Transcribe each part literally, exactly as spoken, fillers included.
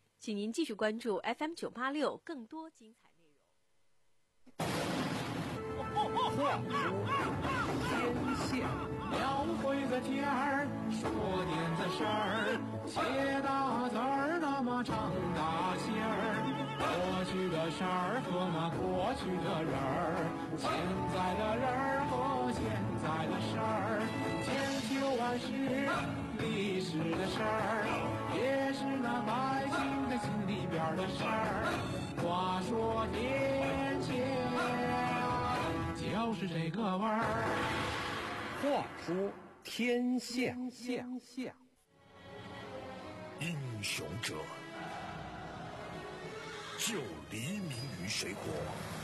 请您继续关注 F M 九八六更多精彩内容。 话说天下， 描绘个天儿，说点子事儿，写大字儿，那么长大线儿。过去的事儿和那过去的人儿，现在的人儿和现在的事儿，千秋万世历史的事儿，也是那百姓的心里边的事儿。话说天下，就是这个味儿。 话说天下，天下， 英雄者就黎明于水火。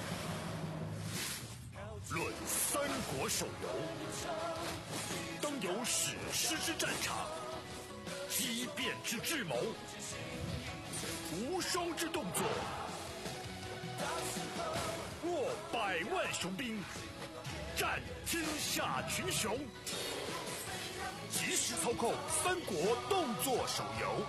论三国手游，当有史诗之战场，激变之智谋，无双之动作。握百万雄兵，战天下群雄。即时操控三国动作手游，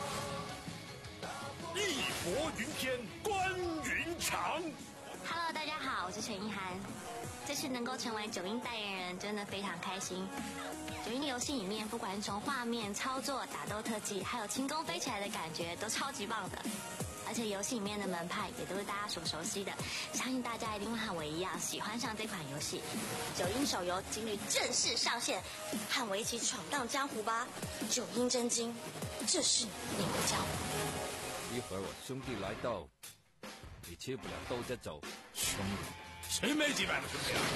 义薄云天，关云长。 Hello， 大家好，我是陈意涵。这次能够成为九阴代言人，真的非常开心。九阴的游戏里面，不管是从画面、操作、打斗特技，还有轻功飞起来的感觉，都超级棒的。而且游戏里面的门派也都是大家所熟悉的，相信大家一定会和我一样喜欢上这款游戏。九阴手游今日正式上线，和我一起闯荡江湖吧！九阴真经，这是你的江湖。 一会儿我兄弟来到，你吃不了兜着走。 兄弟，谁没几百个兄弟啊？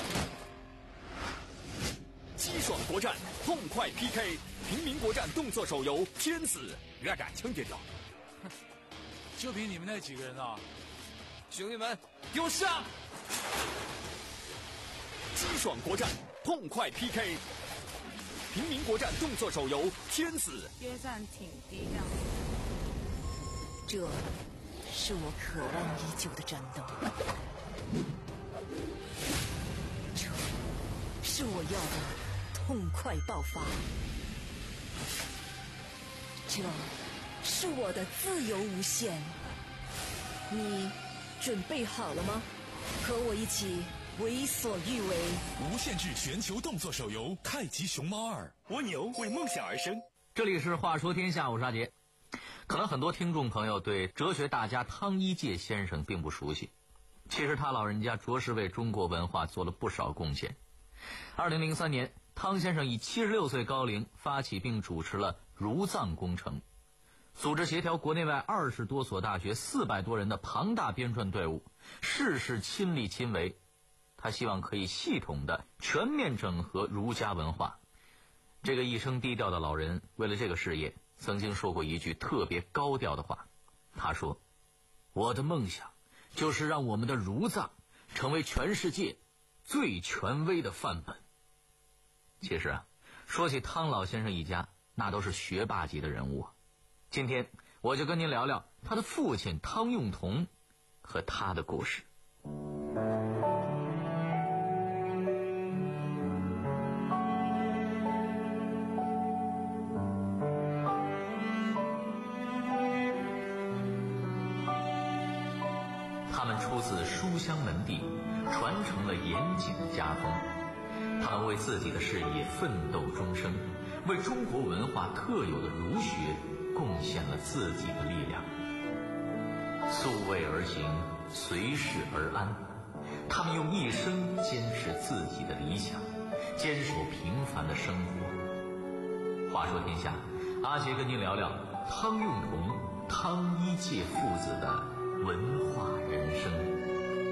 激爽国战，痛快 P K， 平民国战动作手游《天子》，让感枪跌掉。 就凭你们那几个人啊！ 兄弟们， 给我上！激爽国战，痛快 P K， 平民国战动作手游《天子》。 约战挺低调。 这是我渴望已久的战斗，这是我要的痛快爆发，这是我的自由无限。你准备好了吗？和我一起为所欲为。 无限制全球动作手游《太极熊猫二》， 蜗牛为梦想而生。 这里是话说天下，我是阿杰。可能很多听众朋友对哲学大家汤一介先生并不熟悉，其实他老人家着实为中国文化做了不少贡献。二零零三年，汤先生以七十六岁高龄发起并主持了儒藏工程，组织协调国内外二十多所大学四百多人的庞大编撰队伍，事事亲力亲为。他希望可以系统的全面整合儒家文化。这个一生低调的老人为了这个事业曾经说过一句特别高调的话，他说，我的梦想就是让我们的儒藏成为全世界最权威的范本。其实啊，说起汤老先生一家，那都是学霸级的人物啊。今天我就跟您聊聊他的父亲汤用彤和他的故事。他们出自书香门第，传承了严谨的家风。他们为自己的事业奋斗终生，为中国文化特有的儒学贡献了自己的力量。素位而行，随事而安。他们用一生坚持自己的理想，坚守平凡的生活。话说天下，阿杰跟您聊聊汤用彤、汤一介父子的文化人生。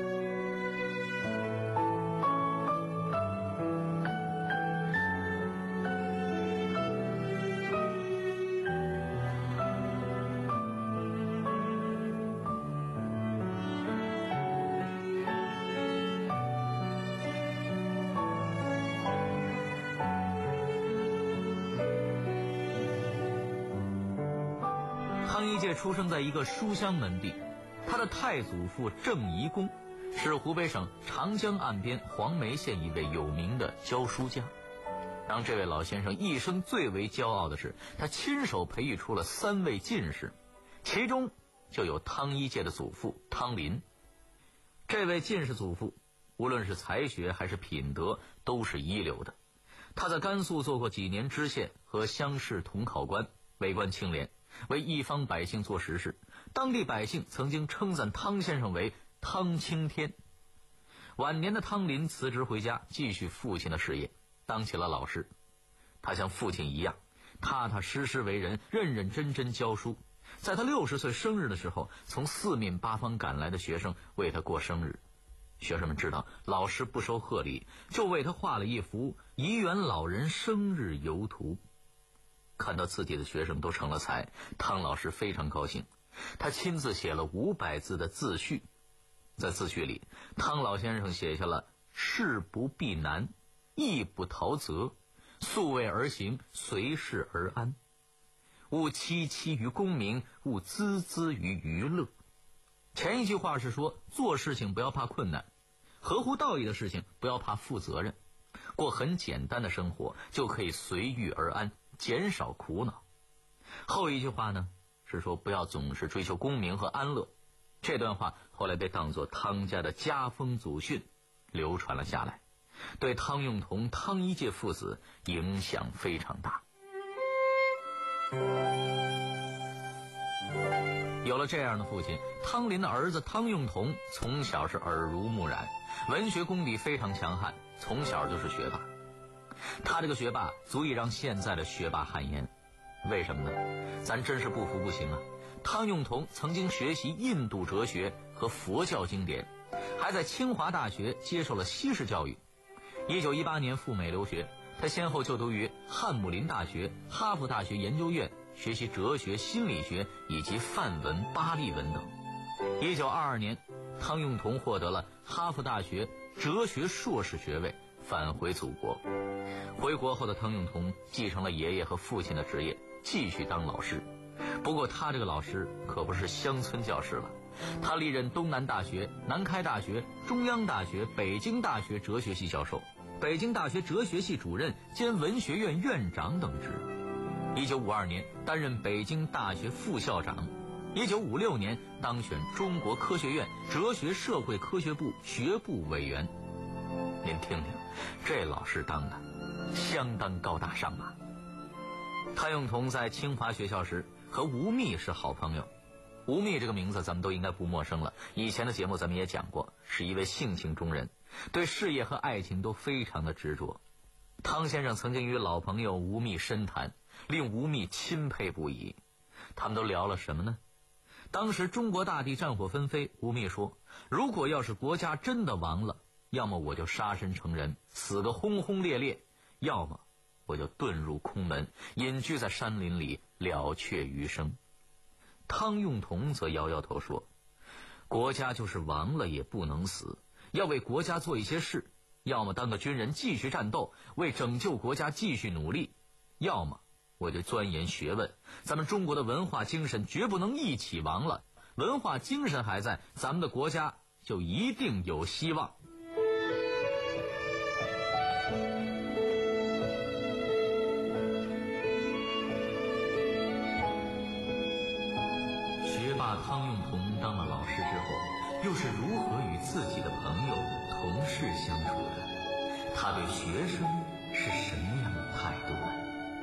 汤一介出生在一个书香门第，他的太祖父郑宜公是湖北省长江岸边黄梅县一位有名的教书匠。让这位老先生一生最为骄傲的是，他亲手培育出了三位进士， 其中就有汤一介的祖父汤林。这位进士祖父无论是才学还是品德都是一流的。他在甘肃做过几年知县和乡试统考官，为官清廉，为一方百姓做实事。当地百姓曾经称赞汤先生为汤青天。晚年的汤林辞职回家，继续父亲的事业，当起了老师。他像父亲一样踏踏实实为人，认认真真教书。在他六十岁生日的时候，从四面八方赶来的学生为他过生日。学生们知道老师不收贺礼，就为他画了一幅怡园老人生日游图。看到自己的学生都成了才，汤老师非常高兴。他亲自写了五百字的自序。在自序里，汤老先生写下了事不避难，义不逃责，素位而行，随事而安，勿戚戚于功名，勿孜孜于娱乐。前一句话是说，做事情不要怕困难，合乎道义的事情不要怕负责任，过很简单的生活就可以随遇而安，减少苦恼。后一句话呢，是说不要总是追求功名和安乐。这段话后来被当作汤家的家风祖训流传了下来，对汤用同、汤一介父子影响非常大。有了这样的父亲，汤林的儿子汤用同从小是耳濡目染，文学功底非常强悍，从小就是学霸。他这个学霸足以让现在的学霸汗颜。为什么呢？咱真是不服不行啊！汤用同曾经学习印度哲学和佛教经典，还在清华大学接受了西式教育。一九一八年赴美留学，他先后就读于汉姆林大学、哈佛大学研究院，学习哲学、心理学以及梵文、巴利文等。一九二二年，汤用同获得了哈佛大学哲学硕士学位，返回祖国。回国后的汤用同继承了爷爷和父亲的职业，继续当老师。不过他这个老师可不是乡村教师了，他历任东南大学、南开大学、中央大学、北京大学哲学系教授，北京大学哲学系主任兼文学院院长等职。一九五二年担任北京大学副校长，一九五六年当选中国科学院哲学社会科学部学部委员。您听听，这老师当的相当高大上啊！汤用同在清华学校时和吴宓是好朋友。吴宓这个名字咱们都应该不陌生了，以前的节目咱们也讲过，是一位性情中人，对事业和爱情都非常的执着。汤先生曾经与老朋友吴宓深谈，令吴宓钦佩不已。他们都聊了什么呢？当时中国大地战火纷飞，吴宓说，如果要是国家真的亡了，要么我就杀身成仁，死个轰轰烈烈，要么我就遁入空门，隐居在山林里，了却余生。汤用同则摇摇头说，国家就是亡了也不能死，要为国家做一些事，要么当个军人继续战斗，为拯救国家继续努力，要么我就钻研学问。咱们中国的文化精神绝不能一起亡了，文化精神还在，咱们的国家就一定有希望。学霸汤用同当了老师之后，又是如何与自己的朋友、同事相处的？他对学生是什么样的态度呢？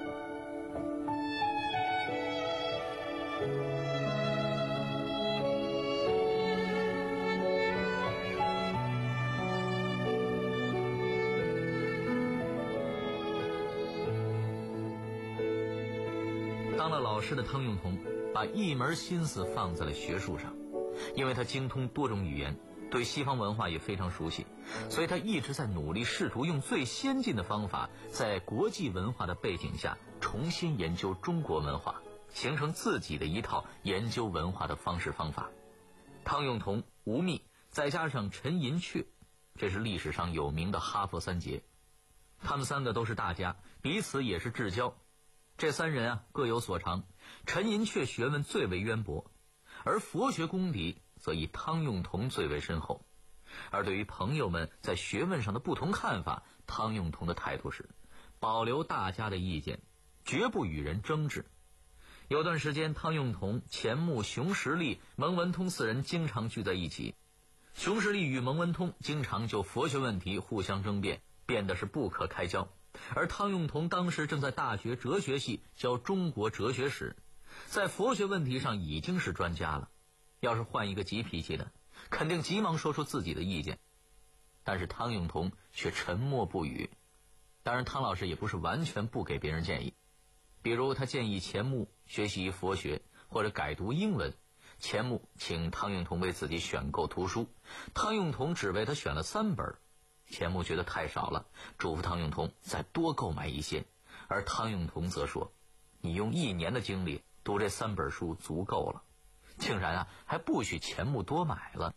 当了老师的汤用同把一门心思放在了学术上，因为他精通多种语言，对西方文化也非常熟悉，所以他一直在努力试图用最先进的方法，在国际文化的背景下重新研究中国文化，形成自己的一套研究文化的方式方法。汤用同、吴宓再加上陈寅恪，这是历史上有名的哈佛三杰。他们三个都是大家，彼此也是至交。这三人啊各有所长，陈寅恪学问最为渊博，而佛学功底则以汤用同最为深厚。而对于朋友们在学问上的不同看法，汤用同的态度是保留大家的意见，绝不与人争执。 有段时间，汤用彤、钱穆、熊十力、蒙文通四人经常聚在一起。熊十力与蒙文通经常就佛学问题互相争辩，辩的是不可开交。而汤用彤当时正在大学哲学系教中国哲学史，在佛学问题上已经是专家了。要是换一个急脾气的，肯定急忙说出自己的意见。但是汤用彤却沉默不语。当然，汤老师也不是完全不给别人建议，比如他建议钱穆学习佛学或者改读英文，钱穆请汤用彤为自己选购图书，汤用彤只为他选了三本，钱穆觉得太少了，嘱咐汤用彤再多购买一些，而汤用彤则说：“你用一年的精力读这三本书足够了。”竟然啊，还不许钱穆多买了。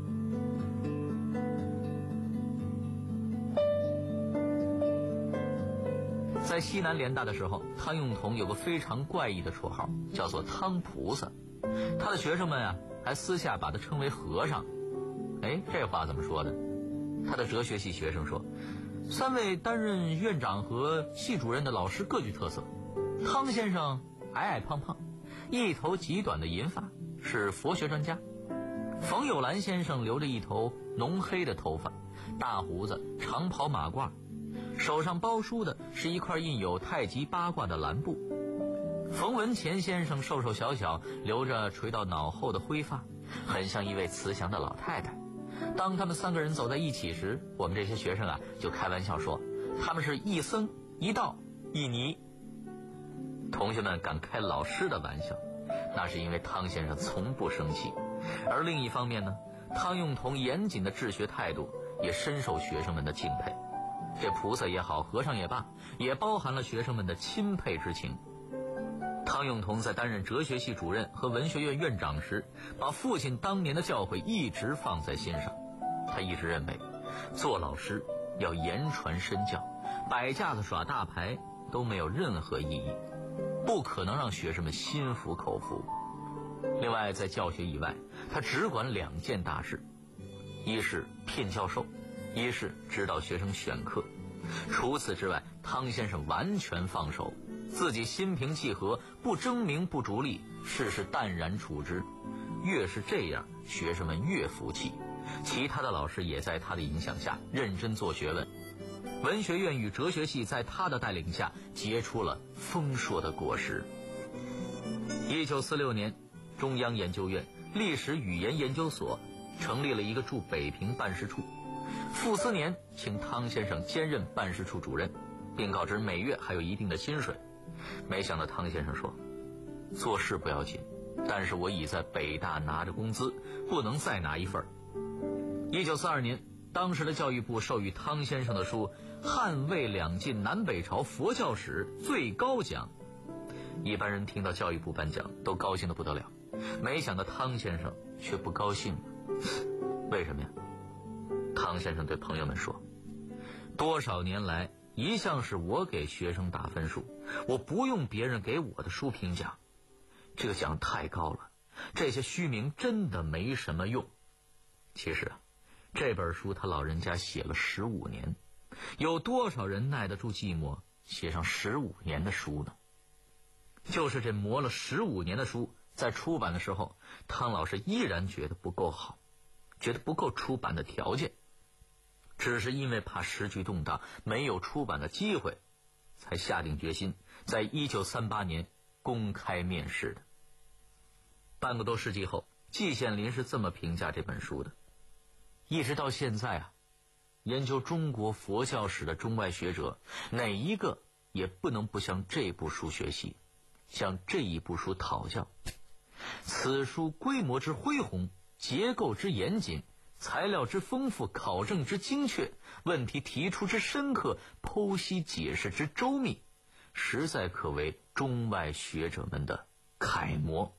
在西南联大的时候，汤用彤有个非常怪异的绰号，叫做汤菩萨。他的学生们啊，还私下把他称为和尚。哎，这话怎么说的？他的哲学系学生说，三位担任院长和系主任的老师各具特色。汤先生矮矮胖胖，一头极短的银发，是佛学专家。冯友兰先生留着一头浓黑的头发，大胡子，长袍马褂，手上包书的是一块印有太极八卦的蓝布。冯文乾先生瘦瘦小小，留着垂到脑后的灰发，很像一位慈祥的老太太。当他们三个人走在一起时，我们这些学生啊就开玩笑说，他们是一僧一道一尼。同学们敢开老师的玩笑，那是因为汤先生从不生气。而另一方面呢，汤用彤严谨的治学态度也深受学生们的敬佩。这菩萨也好，和尚也罢，也包含了学生们的钦佩之情。汤用彤在担任哲学系主任和文学院院长时，把父亲当年的教诲一直放在心上。他一直认为，做老师要言传身教，摆架子耍大牌都没有任何意义，不可能让学生们心服口服。另外，在教学以外，他只管两件大事，一是聘教授，一是指导学生选课。除此之外，汤先生完全放手，自己心平气和，不争名不逐利，事事淡然处之。越是这样，学生们越服气。其他的老师也在他的影响下认真做学问。文学院与哲学系在他的带领下结出了丰硕的果实。一九四六年，中央研究院历史语言研究所成立了一个驻北平办事处。傅斯年请汤先生兼任办事处主任，并告知每月还有一定的薪水。没想到汤先生说，做事不要紧，但是我已在北大拿着工资，不能再拿一份。一九四二年，当时的教育部授予汤先生的书《汉魏两晋南北朝佛教史》最高奖。一般人听到教育部颁奖都高兴得不得了，没想到汤先生却不高兴了。为什么呀？汤先生对朋友们说，多少年来一向是我给学生打分数，我不用别人给我的书评奖，这个奖太高了，这些虚名真的没什么用。其实啊，这本书他老人家写了十五年，有多少人耐得住寂寞写上十五年的书呢？就是这磨了十五年的书，在出版的时候，汤老师依然觉得不够好，觉得不够出版的条件，只是因为怕时局动荡，没有出版的机会，才下定决心在一九三八年公开面世的。半个多世纪后，季羡林是这么评价这本书的：一直到现在啊，研究中国佛教史的中外学者，哪一个也不能不向这部书学习，向这一部书讨教。此书规模之恢宏，结构之严谨，材料之丰富，考证之精确，问题提出之深刻，剖析解释之周密，实在可为中外学者们的楷模。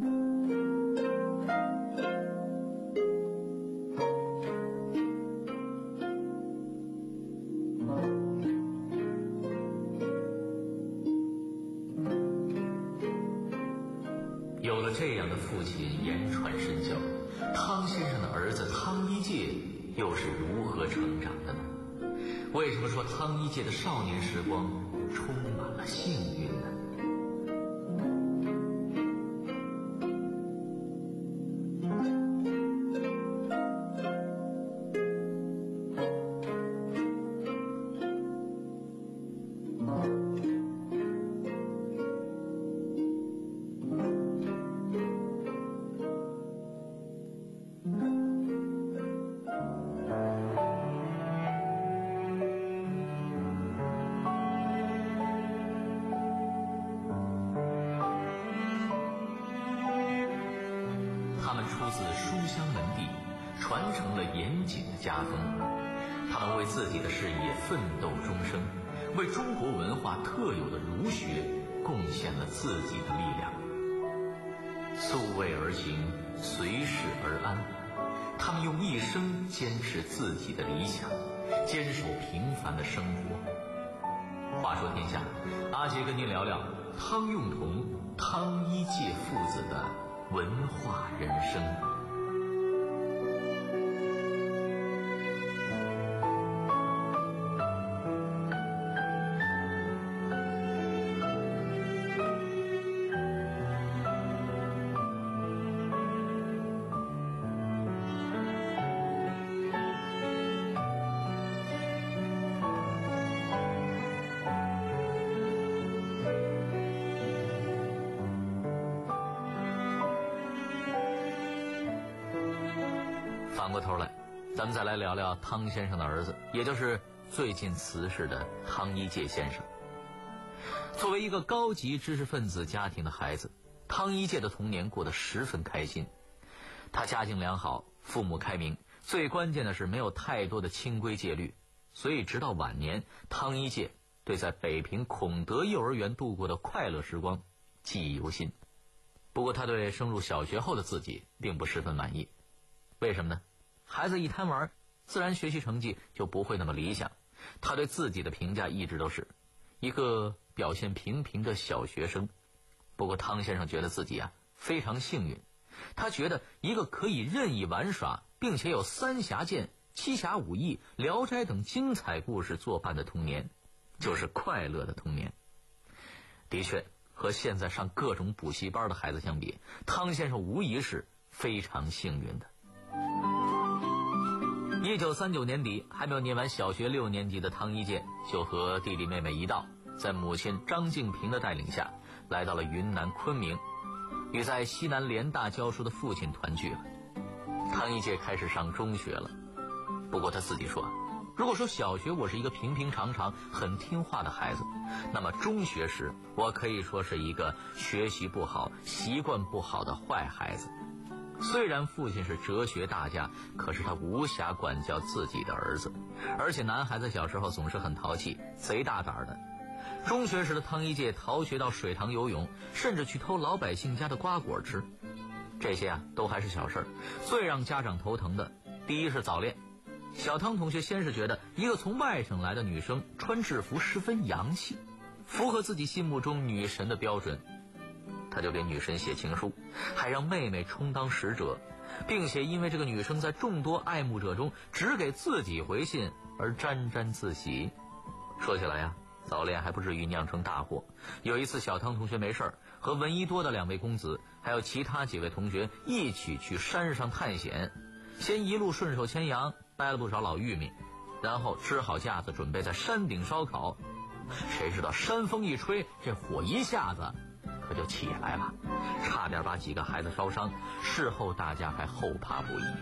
有了这样的父亲言传身教，汤先生的儿子汤一介又是如何成长的呢？为什么说汤一介的少年时光充满了幸运呢？ 自书香门第，传承了严谨的家风。他们为自己的事业奋斗终生，为中国文化特有的儒学贡献了自己的力量。素位而行，随事而安。他们用一生坚持自己的理想，坚守平凡的生活。话说天下，阿杰跟您聊聊汤用彤、汤一介父子的文化人生。反过头来，咱们再来聊聊汤先生的儿子，也就是最近辞世的汤一介先生。作为一个高级知识分子家庭的孩子，汤一介的童年过得十分开心。他家境良好，父母开明，最关键的是没有太多的清规戒律，所以直到晚年，汤一介对在北平孔德幼儿园度过的快乐时光记忆犹新。不过他对升入小学后的自己并不十分满意。为什么呢？孩子一贪玩，自然学习成绩就不会那么理想。他对自己的评价一直都是一个表现平平的小学生。不过汤先生觉得自己啊非常幸运，他觉得一个可以任意玩耍，并且有三侠剑、七侠五义、聊斋等精彩故事作伴的童年，就是快乐的童年。的确，和现在上各种补习班的孩子相比，汤先生无疑是非常幸运的。一九三九年底，还没有念完小学六年级的汤一介，就和弟弟妹妹一道，在母亲张静平的带领下，来到了云南昆明，与在西南联大教书的父亲团聚了。汤一介开始上中学了，不过他自己说，如果说小学我是一个平平常常、很听话的孩子，那么中学时我可以说是一个学习不好、习惯不好的坏孩子。虽然父亲是哲学大家，可是他无暇管教自己的儿子，而且男孩子小时候总是很淘气，贼大胆的。中学时的汤一介逃学到水塘游泳，甚至去偷老百姓家的瓜果吃。这些啊都还是小事儿，最让家长头疼的，第一是早恋。小汤同学先是觉得一个从外省来的女生穿制服十分洋气，符合自己心目中女神的标准，他就给女神写情书，还让妹妹充当使者，并且因为这个女生在众多爱慕者中只给自己回信而沾沾自喜。说起来呀，早恋还不至于酿成大祸。有一次小汤同学没事儿，和闻一多的两位公子还有其他几位同学一起去山上探险，先一路顺手牵羊掰了不少老玉米，然后支好架子准备在山顶烧烤。谁知道山风一吹，这火一下子可就起来了，差点把几个孩子烧伤，事后大家还后怕不已。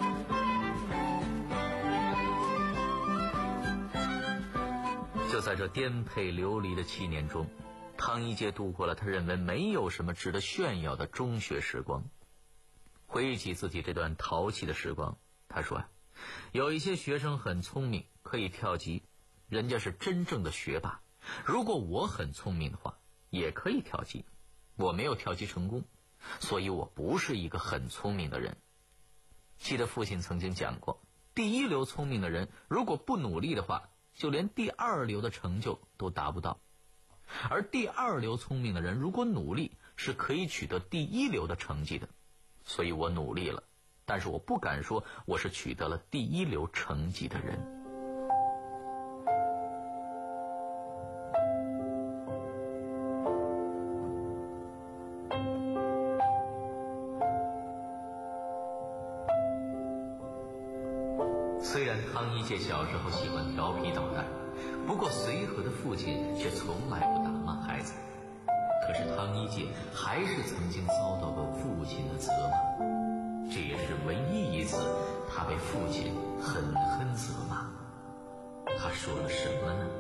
就在这颠沛流离的七年中，汤一介度过了他认为没有什么值得炫耀的中学时光。回忆起自己这段淘气的时光，他说啊，有一些学生很聪明，可以跳级，人家是真正的学霸。如果我很聪明的话，也可以跳级，我没有跳级成功，所以我不是一个很聪明的人。记得父亲曾经讲过，第一流聪明的人如果不努力的话，就连第二流的成就都达不到，而第二流聪明的人如果努力，是可以取得第一流的成绩的。所以我努力了，但是我不敢说我是取得了第一流成绩的人。虽然汤一介小时候喜欢调皮捣蛋，不过随和的父亲却从来不打骂孩子。可是汤一介还是曾经遭到过父亲的责骂，这也是唯一一次他被父亲狠狠责骂。他说了什么呢？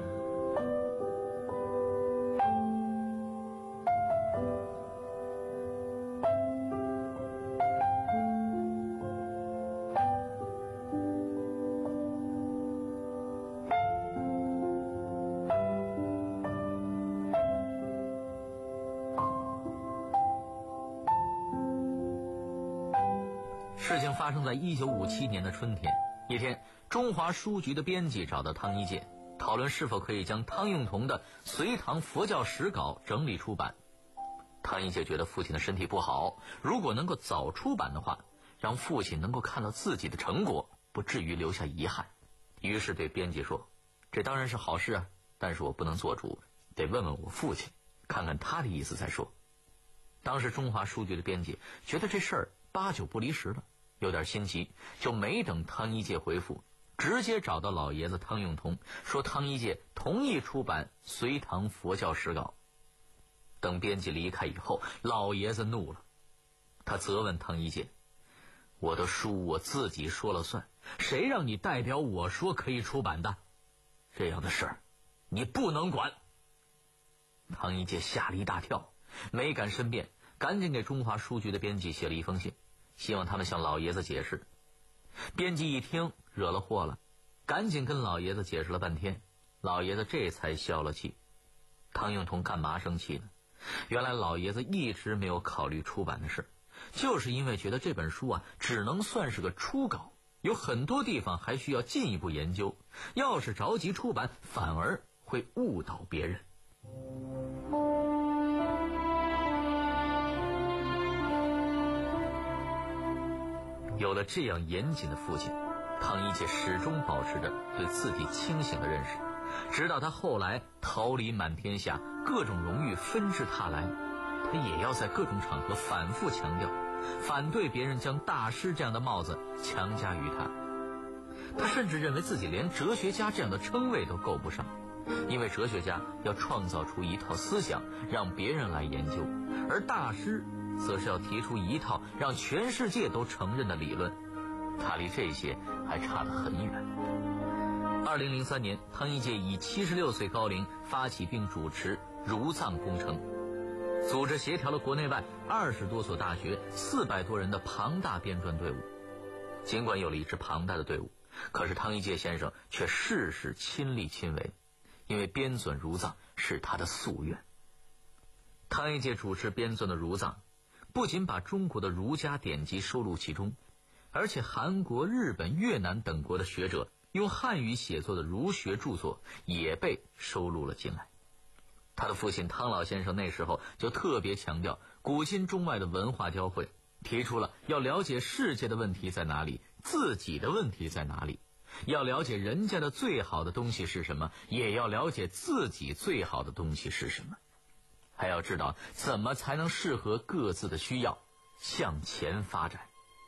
事情发生在一九五七年的春天。一天，中华书局的编辑找到汤一介，讨论是否可以将汤用彤的《隋唐佛教史稿》整理出版。汤一介觉得父亲的身体不好，如果能够早出版的话，让父亲能够看到自己的成果，不至于留下遗憾。于是对编辑说，这当然是好事啊，但是我不能做主，得问问我父亲，看看他的意思再说。当时中华书局的编辑觉得这事儿八九不离十了，有点心急，就没等汤一介回复，直接找到老爷子汤用彤，说汤一介同意出版《隋唐佛教史稿》。等编辑离开以后，老爷子怒了，他责问汤一介，我的书我自己说了算，谁让你代表我说可以出版的？这样的事儿你不能管。汤一介吓了一大跳，没敢申辩，赶紧给中华书局的编辑写了一封信，希望他们向老爷子解释。编辑一听惹了祸了，赶紧跟老爷子解释了半天，老爷子这才消了气。汤用彤干嘛生气呢？原来老爷子一直没有考虑出版的事，就是因为觉得这本书啊只能算是个初稿，有很多地方还需要进一步研究，要是着急出版反而会误导别人。有了这样严谨的父亲，汤一介始终保持着对自己清醒的认识，直到他后来桃李满天下，各种荣誉纷至沓来，他也要在各种场合反复强调，反对别人将大师这样的帽子强加于他。他甚至认为自己连哲学家这样的称谓都够不上，因为哲学家要创造出一套思想让别人来研究，而大师则是要提出一套让全世界都承认的理论，他离这些还差得很远。二零零三年，汤一介以七十六岁高龄发起并主持儒藏工程，组织协调了国内外二十多所大学四百多人的庞大编撰队伍。尽管有了一支庞大的队伍，可是汤一介先生却事事亲力亲为，因为编纂儒藏是他的夙愿。汤一介主持编纂的儒藏不仅把中国的儒家典籍收录其中，而且韩国、日本、越南等国的学者用汉语写作的儒学著作也被收录了进来。他的父亲汤老先生那时候就特别强调古今中外的文化交汇，提出了要了解世界的问题在哪里，自己的问题在哪里，要了解人家的最好的东西是什么，也要了解自己最好的东西是什么，还要知道怎么才能适合各自的需要向前发展。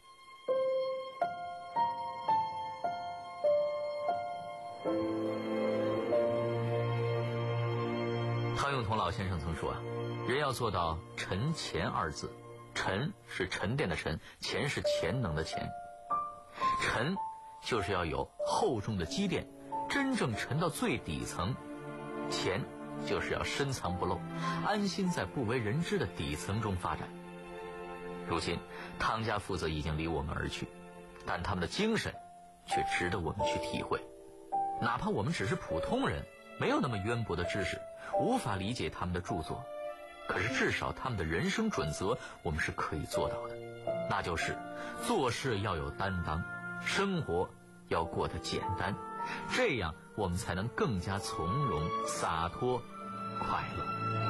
汤用彤老先生曾说啊，人要做到沉潜二字，沉是沉淀的沉，潜是潜能的潜。沉就是要有厚重的积淀，真正沉到最底层；潜就是要深藏不露，安心在不为人知的底层中发展。如今汤家父子已经离我们而去，但他们的精神却值得我们去体会。哪怕我们只是普通人，没有那么渊博的知识，无法理解他们的著作，可是至少他们的人生准则我们是可以做到的，那就是做事要有担当，生活要过得简单，这样我们才能更加从容、洒脱、快乐。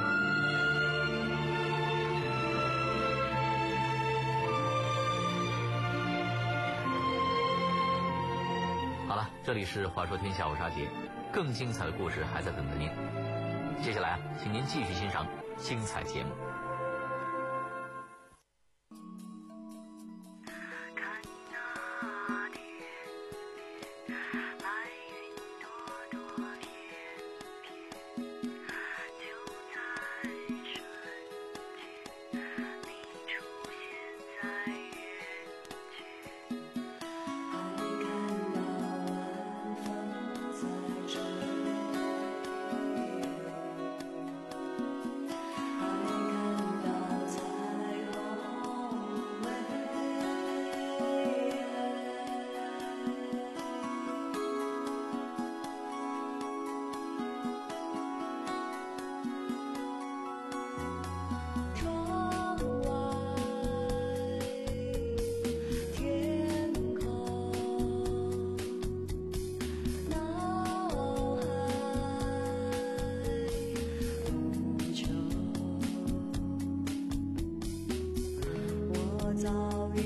好了，这里是话说天下，我是阿杰，更精彩的故事还在等着您。接下来啊，请您继续欣赏精彩节目。 爱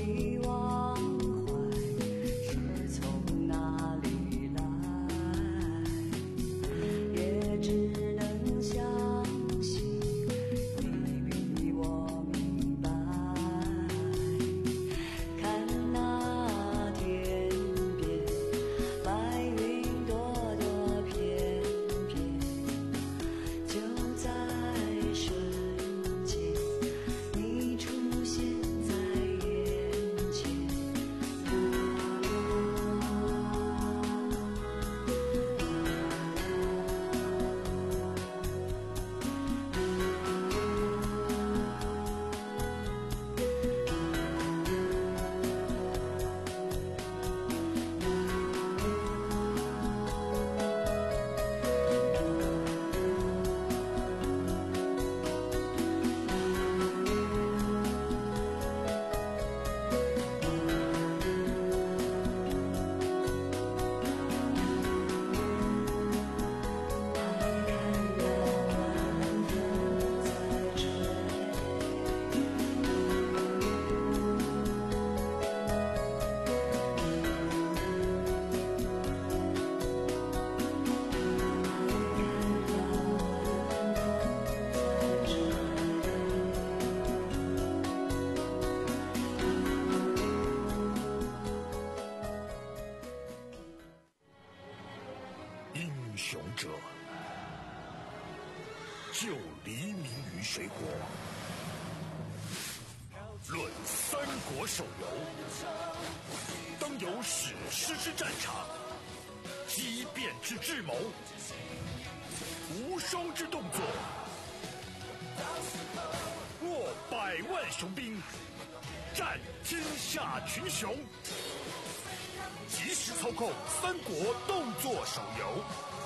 的忘怀是从哪里来，也只能相信你比我明白。看那天边白云朵朵翩翩，就在瞬间你出现在眼前。 英雄者，就黎明于水火。论三国手游，当有史诗之战场，激变之智谋，无双之动作，握百万雄兵，战天下群雄。即时操控三国动作手游，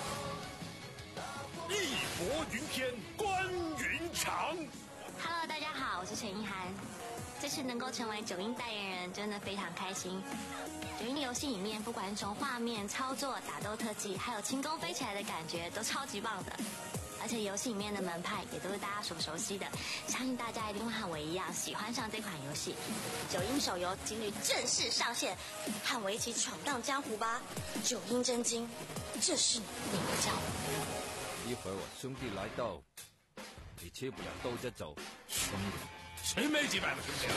义薄云天，关云长。 Hello， 大家好，我是陈意涵。这次能够成为九阴代言人，真的非常开心。九阴的游戏里面，不管是从画面、操作、打斗特技，还有轻功飞起来的感觉，都超级棒的。而且游戏里面的门派也都是大家所熟悉的，相信大家一定会和我一样喜欢上这款游戏。九阴手游今日正式上线，和我一起闯荡江湖吧！九阴真经，这是你的教。 一会儿我兄弟来到，你切不了兜着走。兄弟， 谁没几百个兄弟啊？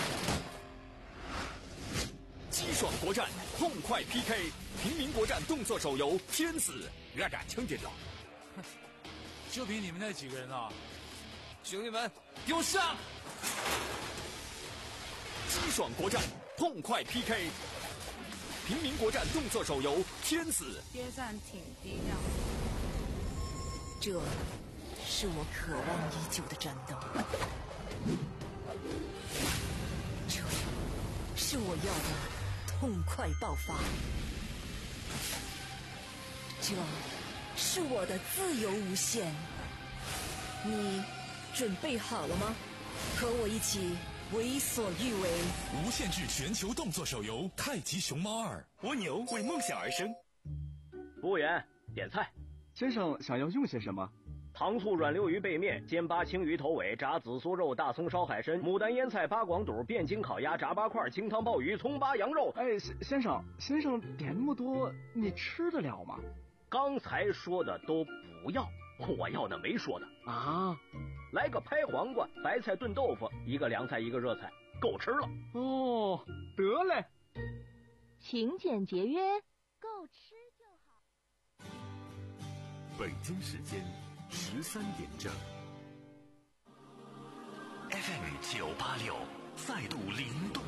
激爽国战，痛快 P K， 平民国战动作手游《天子》，热感枪电脑。 就凭你们那几个人啊！ 兄弟们，给我上！ 激爽国战，痛快 P K， 平民国战动作手游《天子》。 接战挺低调。 这是我渴望已久的战斗，这是我要的痛快爆发，这是我的自由无限。你准备好了吗？和我一起为所欲为。 无限制全球动作手游《太极熊猫二》， 蜗牛为梦想而生。 服务员，点菜。 先生想要用些什么？ 糖醋软溜鱼背面、煎八青鱼头尾、炸紫苏肉、大葱烧海参、牡丹腌菜、八广肚、汴京烤鸭、炸八块、清汤鲍鱼、葱八羊肉。 哎，先生，先生点那么多，你吃得了吗？ 刚才说的都不要，我要的没说的啊。 来个拍黄瓜，白菜炖豆腐，一个凉菜一个热菜，够吃了。 哦，得嘞。 勤俭节约，够吃就好。 北京时间十三点整 ，F M 九八六再度灵动。